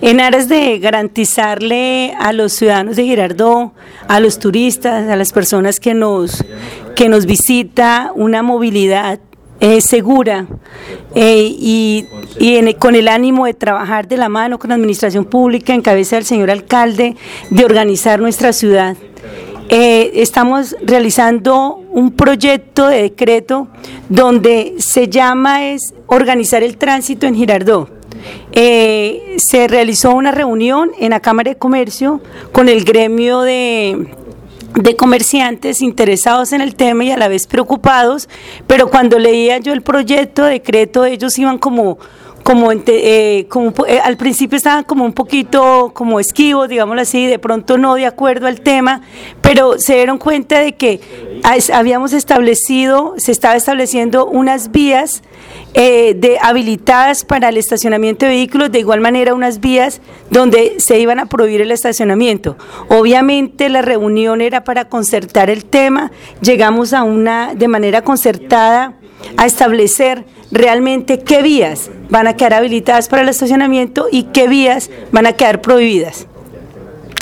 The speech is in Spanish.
En aras de garantizarle a los ciudadanos de Girardot, a los turistas, a las personas que nos visita una movilidad segura con el ánimo de trabajar de la mano con la administración pública en cabeza del señor alcalde, de organizar nuestra ciudad. Estamos realizando un proyecto de decreto donde se llama es organizar el tránsito en Girardot. Se realizó una reunión en la Cámara de Comercio con el gremio de comerciantes interesados en el tema y a la vez preocupados, pero cuando leía yo el proyecto de decreto ellos iban al principio estaban como un poquito como esquivos, digámoslo así, de pronto no de acuerdo al tema, pero se dieron cuenta de que se estaba estableciendo unas vías habilitadas para el estacionamiento de vehículos, de igual manera unas vías donde se iban a prohibir el estacionamiento. Obviamente la reunión era para concertar el tema, llegamos de manera concertada a establecer realmente qué vías van a quedar habilitadas para el estacionamiento y qué vías van a quedar prohibidas.